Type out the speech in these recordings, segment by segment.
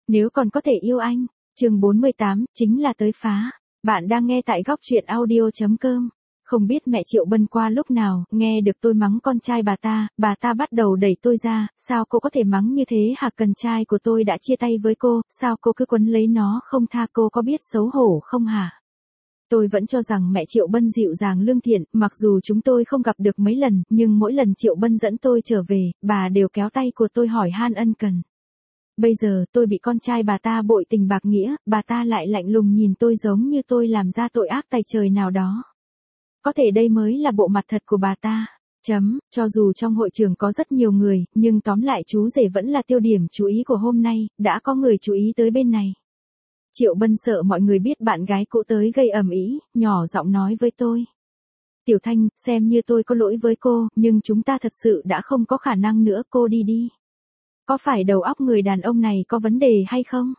Nếu còn có thể yêu anh. Chương 48, chính là tới phá. Bạn đang nghe tại góc truyện audio.com. Không biết mẹ Triệu Bân qua lúc nào, nghe được tôi mắng con trai bà ta bắt đầu đẩy tôi ra, sao cô có thể mắng như thế hả, con trai của tôi đã chia tay với cô, sao cô cứ quấn lấy nó không tha, cô có biết xấu hổ không hả? Tôi vẫn cho rằng mẹ Triệu Bân dịu dàng lương thiện, mặc dù chúng tôi không gặp được mấy lần, nhưng mỗi lần Triệu Bân dẫn tôi trở về, bà đều kéo tay của tôi hỏi han ân cần. Bây giờ tôi bị con trai bà ta bội tình bạc nghĩa, bà ta lại lạnh lùng nhìn tôi giống như tôi làm ra tội ác tày trời nào đó. Có thể đây mới là bộ mặt thật của bà ta. Cho dù trong hội trường có rất nhiều người, nhưng tóm lại chú rể vẫn là tiêu điểm chú ý của hôm nay, đã có người chú ý tới bên này. Triệu Bân sợ mọi người biết bạn gái cũ tới gây ầm ĩ, nhỏ giọng nói với tôi. Tiểu Thanh, xem như tôi có lỗi với cô, nhưng chúng ta thật sự đã không có khả năng nữa, cô đi đi. Có phải đầu óc người đàn ông này có vấn đề hay không?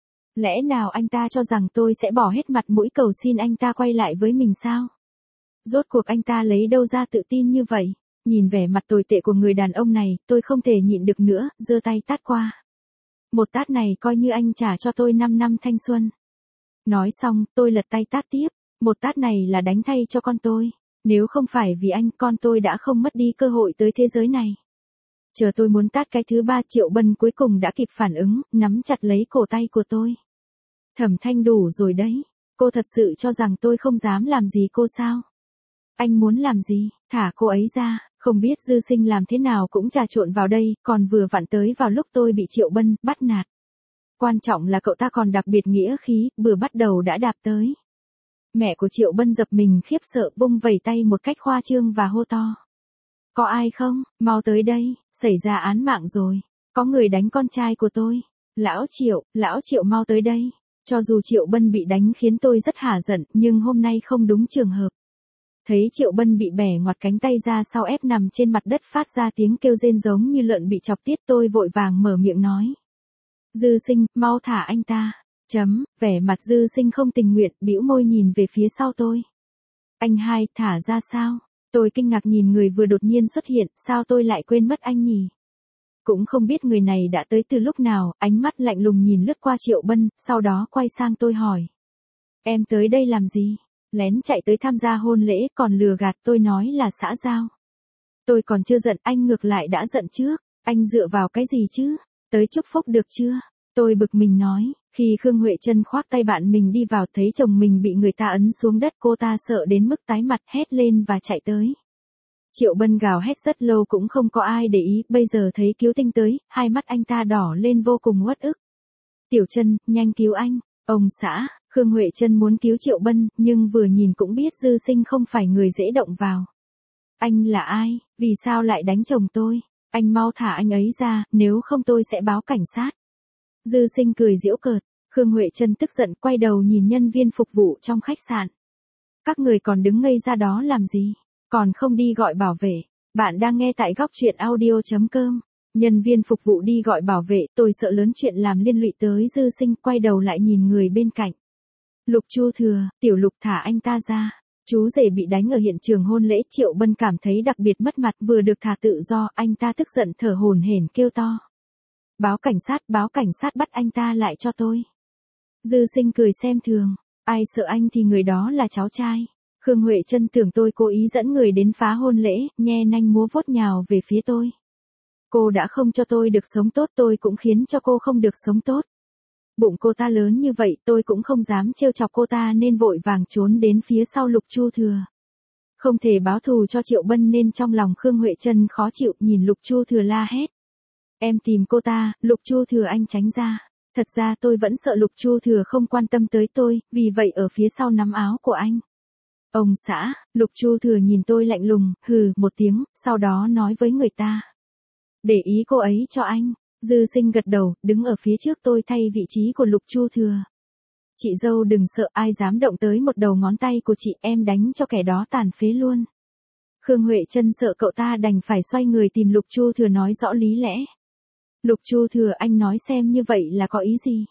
Lẽ nào anh ta cho rằng tôi sẽ bỏ hết mặt mũi cầu xin anh ta quay lại với mình sao? Rốt cuộc anh ta lấy đâu ra tự tin như vậy? Nhìn vẻ mặt tồi tệ của người đàn ông này, tôi không thể nhịn được nữa, giơ tay tát qua. Một tát này coi như anh trả cho tôi 5 năm thanh xuân. Nói xong, tôi lật tay tát tiếp. Một tát này là đánh thay cho con tôi. Nếu không phải vì anh, con tôi đã không mất đi cơ hội tới thế giới này. Chờ tôi muốn tát cái thứ ba, Triệu Bân cuối cùng đã kịp phản ứng, nắm chặt lấy cổ tay của tôi. Thẩm Thanh, đủ rồi đấy. Cô thật sự cho rằng tôi không dám làm gì cô sao? Anh muốn làm gì? Thả cô ấy ra. Không biết Dư Sinh làm thế nào cũng trà trộn vào đây, còn vừa vặn tới vào lúc tôi bị Triệu Bân bắt nạt. Quan trọng là cậu ta còn đặc biệt nghĩa khí, vừa bắt đầu đã đạp tới. Mẹ của Triệu Bân giật mình khiếp sợ, vung vẩy tay một cách khoa trương và hô to. Có ai không? Mau tới đây, xảy ra án mạng rồi. Có người đánh con trai của tôi. Lão Triệu mau tới đây. Cho dù Triệu Bân bị đánh khiến tôi rất hả giận, nhưng hôm nay không đúng trường hợp. Thấy Triệu Bân bị bẻ ngoặt cánh tay ra sau ép nằm trên mặt đất phát ra tiếng kêu rên giống như lợn bị chọc tiết, tôi vội vàng mở miệng nói. Dư Sinh, mau thả anh ta. Vẻ mặt Dư Sinh không tình nguyện, bĩu môi nhìn về phía sau tôi. Anh hai, thả ra sao? Tôi kinh ngạc nhìn người vừa đột nhiên xuất hiện, sao tôi lại quên mất anh nhỉ? Cũng không biết người này đã tới từ lúc nào, ánh mắt lạnh lùng nhìn lướt qua Triệu Bân, sau đó quay sang tôi hỏi. Em tới đây làm gì? Lén chạy tới tham gia hôn lễ, còn lừa gạt tôi nói là xã giao. Tôi còn chưa giận, anh ngược lại đã giận trước. Anh dựa vào cái gì chứ? Tới chúc phúc được chưa? Tôi bực mình nói. Khi Khương Huệ Trân khoác tay bạn mình đi vào, thấy chồng mình bị người ta ấn xuống đất, cô ta sợ đến mức tái mặt, hét lên và chạy tới. Triệu Bân gào hét rất lâu cũng không có ai để ý, bây giờ thấy Cứu Tinh tới, hai mắt anh ta đỏ lên vô cùng uất ức. Tiểu Trân, nhanh cứu anh. Ông xã. Khương Huệ Trân muốn cứu Triệu Bân, nhưng vừa nhìn cũng biết Dư Sinh không phải người dễ động vào. Anh là ai? Vì sao lại đánh chồng tôi? Anh mau thả anh ấy ra, nếu không tôi sẽ báo cảnh sát. Dư Sinh cười giễu cợt. Khương Huệ Trân tức giận quay đầu nhìn nhân viên phục vụ trong khách sạn. Các người còn đứng ngây ra đó làm gì? Còn không đi gọi bảo vệ. Bạn đang nghe tại góc truyện audio.com. Nhân viên phục vụ đi gọi bảo vệ, tôi sợ lớn chuyện làm liên lụy tới Dư Sinh, quay đầu lại nhìn người bên cạnh. Lục Chu Thừa, Tiểu Lục, thả anh ta ra. Chú rể bị đánh ở hiện trường hôn lễ, Triệu Bân cảm thấy đặc biệt mất mặt, vừa được thả tự do, anh ta tức giận thở hổn hển kêu to. Báo cảnh sát bắt anh ta lại cho tôi. Dư Sinh cười xem thường, ai sợ anh thì người đó là cháu trai. Khương Huệ Trân tưởng tôi cố ý dẫn người đến phá hôn lễ, nhe nanh múa vuốt nhào về phía tôi. Cô đã không cho tôi được sống tốt, tôi cũng khiến cho cô không được sống tốt. Bụng cô ta lớn như vậy, tôi cũng không dám trêu chọc cô ta nên vội vàng trốn đến phía sau Lục Chu Thừa. Không thể báo thù cho Triệu Bân nên trong lòng Khương Huệ Trân khó chịu, nhìn Lục Chu Thừa la hét. Em tìm cô ta, Lục Chu Thừa anh tránh ra. Thật ra tôi vẫn sợ Lục Chu Thừa không quan tâm tới tôi, vì vậy ở phía sau nắm áo của anh. Ông xã. Lục Chu Thừa nhìn tôi lạnh lùng, hừ một tiếng, sau đó nói với người ta. Để ý cô ấy cho anh. Dư Sinh gật đầu, đứng ở phía trước tôi thay vị trí của Lục Chu Thừa. Chị dâu đừng sợ, ai dám động tới một đầu ngón tay của chị, em đánh cho kẻ đó tàn phế luôn. Khương Huệ Trân sợ cậu ta đành phải xoay người tìm Lục Chu Thừa nói rõ lý lẽ. Lục Chu Thừa, anh nói xem như vậy là có ý gì?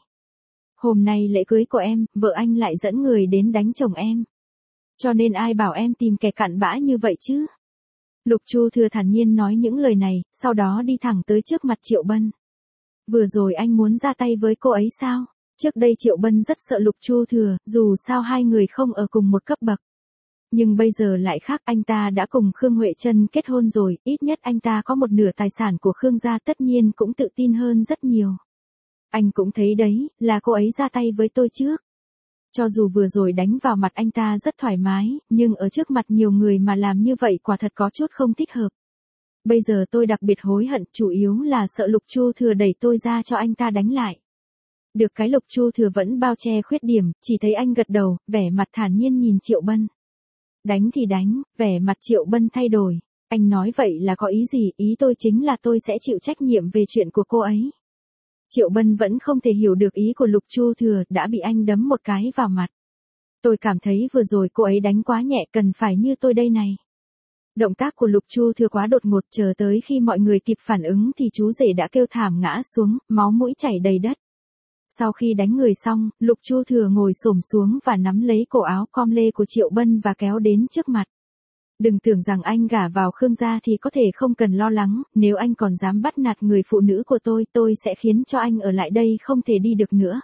Hôm nay lễ cưới của em, vợ anh lại dẫn người đến đánh chồng em. Cho nên ai bảo em tìm kẻ cặn bã như vậy chứ? Lục Chu Thừa thản nhiên nói những lời này, sau đó đi thẳng tới trước mặt Triệu Bân. Vừa rồi anh muốn ra tay với cô ấy sao? Trước đây Triệu Bân rất sợ Lục Chu Thừa, dù sao hai người không ở cùng một cấp bậc. Nhưng bây giờ lại khác, anh ta đã cùng Khương Huệ Trân kết hôn rồi, ít nhất anh ta có một nửa tài sản của Khương gia, tất nhiên cũng tự tin hơn rất nhiều. Anh cũng thấy đấy, là cô ấy ra tay với tôi trước. Cho dù vừa rồi đánh vào mặt anh ta rất thoải mái, nhưng ở trước mặt nhiều người mà làm như vậy quả thật có chút không thích hợp. Bây giờ tôi đặc biệt hối hận, chủ yếu là sợ Lục Chu Thừa đẩy tôi ra cho anh ta đánh lại. Được cái Lục Chu Thừa vẫn bao che khuyết điểm, chỉ thấy anh gật đầu, vẻ mặt thản nhiên nhìn Triệu Bân. Đánh thì đánh, vẻ mặt Triệu Bân thay đổi. Anh nói vậy là có ý gì? Ý tôi chính là tôi sẽ chịu trách nhiệm về chuyện của cô ấy. Triệu Bân vẫn không thể hiểu được ý của Lục Chu Thừa, đã bị anh đấm một cái vào mặt. Tôi cảm thấy vừa rồi cô ấy đánh quá nhẹ, cần phải như tôi đây này. Động tác của Lục Chu Thừa quá đột ngột, chờ tới khi mọi người kịp phản ứng thì chú rể đã kêu thảm ngã xuống, máu mũi chảy đầy đất. Sau khi đánh người xong, Lục Chu Thừa ngồi xổm xuống và nắm lấy cổ áo com lê của Triệu Bân và kéo đến trước mặt. Đừng tưởng rằng anh gả vào Khương gia thì có thể không cần lo lắng, nếu anh còn dám bắt nạt người phụ nữ của tôi sẽ khiến cho anh ở lại đây không thể đi được nữa.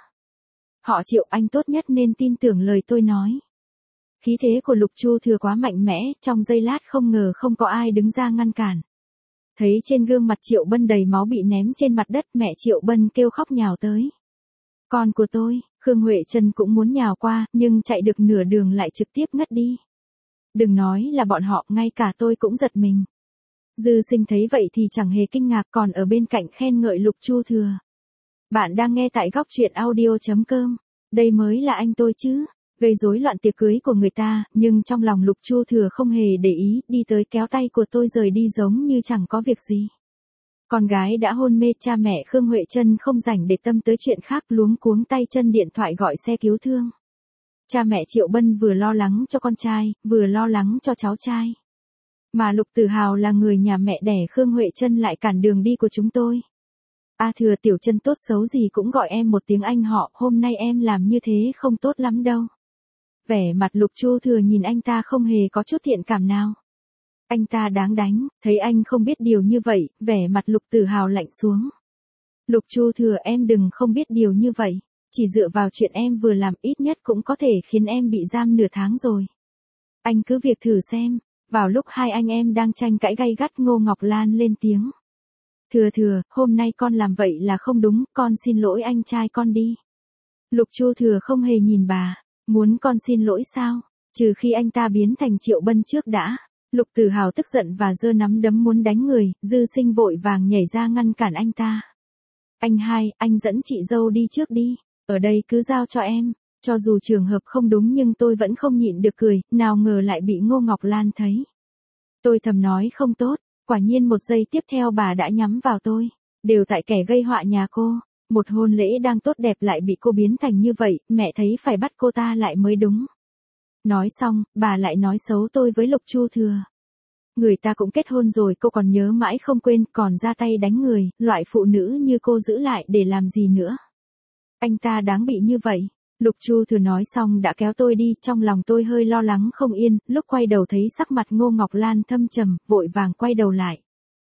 Họ Triệu, anh tốt nhất nên tin tưởng lời tôi nói. Khí thế của Lục Chu Thừa quá mạnh mẽ, trong giây lát không ngờ không có ai đứng ra ngăn cản. Thấy trên gương mặt Triệu Bân đầy máu bị ném trên mặt đất, mẹ Triệu Bân kêu khóc nhào tới. Con của tôi, Khương Huệ Trân cũng muốn nhào qua, nhưng chạy được nửa đường lại trực tiếp ngất đi. Đừng nói là bọn họ, ngay cả tôi cũng giật mình. Dư Sinh thấy vậy thì chẳng hề kinh ngạc, còn ở bên cạnh khen ngợi Lục Chu Thừa. Bạn đang nghe tại góc truyện audio.com. Đây mới là anh tôi chứ. Gây rối loạn tiệc cưới của người ta, nhưng trong lòng Lục Chu Thừa không hề để ý, đi tới kéo tay của tôi rời đi giống như chẳng có việc gì. Con gái đã hôn mê, cha mẹ Khương Huệ Trân không rảnh để tâm tới chuyện khác, luống cuống tay chân điện thoại gọi xe cứu thương. Cha mẹ Triệu Bân vừa lo lắng cho con trai, vừa lo lắng cho cháu trai. Mà Lục Tử Hào là người nhà mẹ đẻ Khương Huệ Trân lại cản đường đi của chúng tôi. A Thừa, Tiểu Trân tốt xấu gì cũng gọi em một tiếng anh họ, hôm nay em làm như thế không tốt lắm đâu. Vẻ mặt Lục Chu Thừa nhìn anh ta không hề có chút thiện cảm nào. Anh ta đáng đánh, thấy anh không biết điều như vậy, vẻ mặt Lục Tử Hào lạnh xuống. Lục Chu Thừa, em đừng không biết điều như vậy, chỉ dựa vào chuyện em vừa làm ít nhất cũng có thể khiến em bị giam nửa tháng rồi. Anh cứ việc thử xem. Vào lúc hai anh em đang tranh cãi gay gắt, Ngô Ngọc Lan lên tiếng. Thừa, hôm nay con làm vậy là không đúng, con xin lỗi anh trai con đi. Lục Chu Thừa không hề nhìn bà, muốn con xin lỗi sao, trừ khi anh ta biến thành Triệu Bân trước đã. Lục Tử Hào tức giận và giơ nắm đấm muốn đánh người, Dư Sinh vội vàng nhảy ra ngăn cản anh ta. Anh hai, anh dẫn chị dâu đi trước đi, ở đây cứ giao cho em. Cho dù trường hợp không đúng nhưng tôi vẫn không nhịn được cười, nào ngờ lại bị Ngô Ngọc Lan thấy. Tôi thầm nói không tốt, quả nhiên một giây tiếp theo bà đã nhắm vào tôi. Đều tại kẻ gây họa nhà cô, một hôn lễ đang tốt đẹp lại bị cô biến thành như vậy, mẹ thấy phải bắt cô ta lại mới đúng. Nói xong, bà lại nói xấu tôi với Lục Chu Thừa. Người ta cũng kết hôn rồi cô còn nhớ mãi không quên, còn ra tay đánh người, loại phụ nữ như cô giữ lại để làm gì nữa. Anh ta đáng bị như vậy. Lục Chu Thừa nói xong đã kéo tôi đi, trong lòng tôi hơi lo lắng không yên, lúc quay đầu thấy sắc mặt Ngô Ngọc Lan thâm trầm, vội vàng quay đầu lại.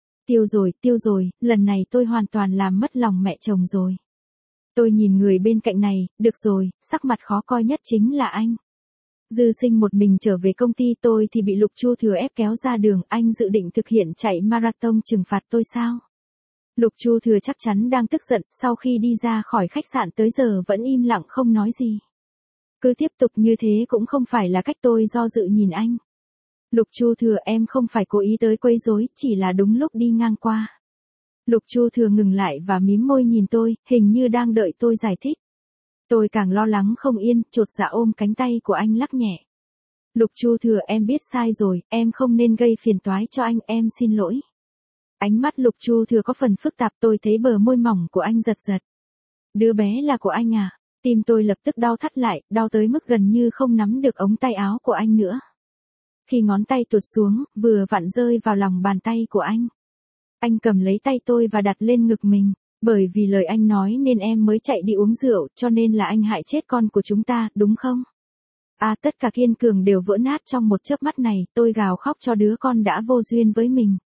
Tiêu rồi, lần này tôi hoàn toàn làm mất lòng mẹ chồng rồi. Tôi nhìn người bên cạnh này, được rồi, sắc mặt khó coi nhất chính là anh. Dư Sinh một mình trở về công ty, tôi thì bị Lục Chu Thừa ép kéo ra đường, anh dự định thực hiện chạy marathon trừng phạt tôi sao? Lục Chu Thừa chắc chắn đang tức giận, sau khi đi ra khỏi khách sạn tới giờ vẫn im lặng không nói gì. Cứ tiếp tục như thế cũng không phải là cách tôi do dự nhìn anh. Lục Chu Thừa, em không phải cố ý tới quấy rối, chỉ là đúng lúc đi ngang qua. Lục Chu Thừa ngừng lại và mím môi nhìn tôi, hình như đang đợi tôi giải thích. Tôi càng lo lắng không yên, chột dạ ôm cánh tay của anh lắc nhẹ. Lục Chu Thừa, em biết sai rồi, em không nên gây phiền toái cho anh, em xin lỗi. Ánh mắt Lục Chu Thừa có phần phức tạp, tôi thấy bờ môi mỏng của anh giật giật. Đứa bé là của anh à? Tim tôi lập tức đau thắt lại, đau tới mức gần như không nắm được ống tay áo của anh nữa. Khi ngón tay tuột xuống, vừa vặn rơi vào lòng bàn tay của anh. Anh cầm lấy tay tôi và đặt lên ngực mình. Bởi vì lời anh nói nên em mới chạy đi uống rượu, cho nên là anh hại chết con của chúng ta, đúng không? À, tất cả kiên cường đều vỡ nát trong một chớp mắt này, tôi gào khóc cho đứa con đã vô duyên với mình.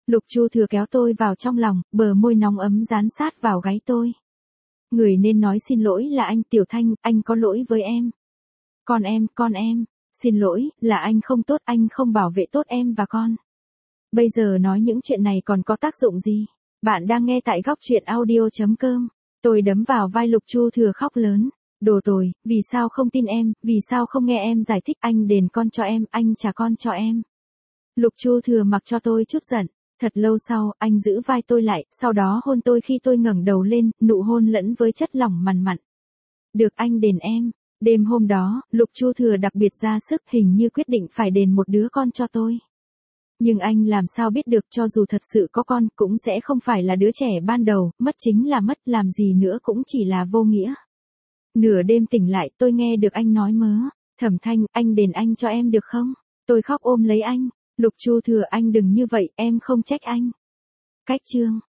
Lục Chu Thừa kéo tôi vào trong lòng, bờ môi nóng ấm dán sát vào gáy tôi. Người nên nói xin lỗi là anh. Tiểu Thanh, anh có lỗi với em. Con em, xin lỗi, là anh không tốt, anh không bảo vệ tốt em và con. Bây giờ nói những chuyện này còn có tác dụng gì? Bạn đang nghe tại góc truyện audio.com. Tôi đấm vào vai Lục Chu Thừa khóc lớn. Đồ tồi, vì sao không tin em, vì sao không nghe em giải thích, anh đền con cho em, anh trả con cho em. Lục Chu Thừa mặc cho tôi chút giận. Thật lâu sau, anh giữ vai tôi lại, sau đó hôn tôi khi tôi ngẩng đầu lên, nụ hôn lẫn với chất lỏng mằn mặn. Được anh đền em. Đêm hôm đó, Lục Chu Thừa đặc biệt ra sức, hình như quyết định phải đền một đứa con cho tôi. Nhưng anh làm sao biết được, cho dù thật sự có con, cũng sẽ không phải là đứa trẻ ban đầu, mất chính là mất, làm gì nữa cũng chỉ là vô nghĩa. Nửa đêm tỉnh lại, tôi nghe được anh nói mớ. Thẩm Thanh, anh đền anh cho em được không? Tôi khóc ôm lấy anh. Lục Chu Thừa, anh đừng như vậy, em không trách anh. Cách chương